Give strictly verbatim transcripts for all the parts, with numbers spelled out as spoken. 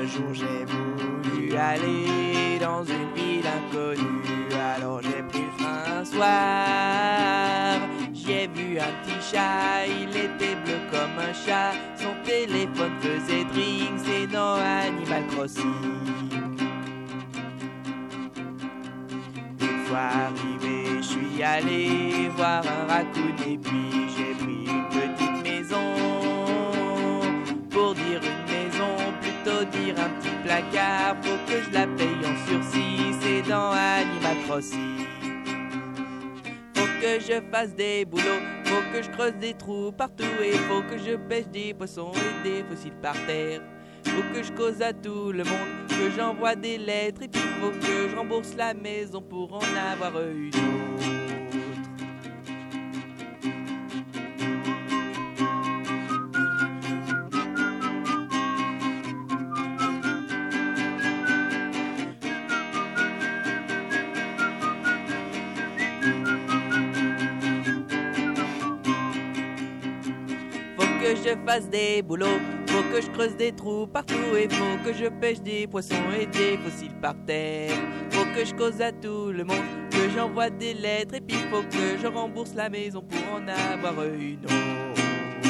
jour j'ai voulu aller dans une ville inconnue, alors j'ai pris le train un soir. J'y ai vu un petit chat, il était bleu comme un chat, son téléphone faisait drink, c'est dans Animal Crossing. Une fois arrivé, je suis allé voir un raccoon et puis j'ai pris une petite maison. Pour dire une maison, plutôt dire un petit placard, faut que je la paye en sursis, c'est dans Animal Crossing. Faut que je fasse des boulots, faut que je creuse des trous partout et faut que je pêche des poissons et des fossiles par terre. Faut que je cause à tout le monde, que j'envoie des lettres et puis faut que je rembourse la maison pour en avoir une autre. Faut que je fasse des boulots, faut que je creuse des trous partout et faut que je pêche des poissons et des fossiles par terre. Faut que je cause à tout le monde, que j'envoie des lettres et puis faut que je rembourse la maison pour en avoir une autre.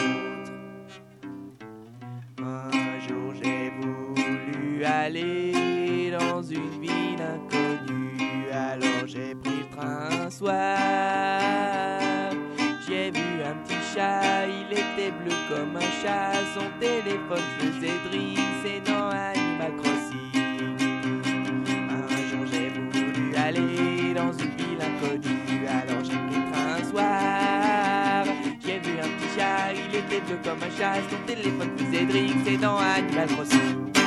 Un jour j'ai voulu aller dans une ville inconnue, alors j'ai pris le train un soir. J'ai vu un petit chat, il était bleu comme un chat, son téléphone faisait drink, c'est dans Animal Crossing. Un jour j'ai voulu aller dans une ville inconnue, alors j'ai pris le train un soir. J'ai vu un petit chat, il était bleu comme un chat, son téléphone faisait drink, c'est dans Animal Crossing.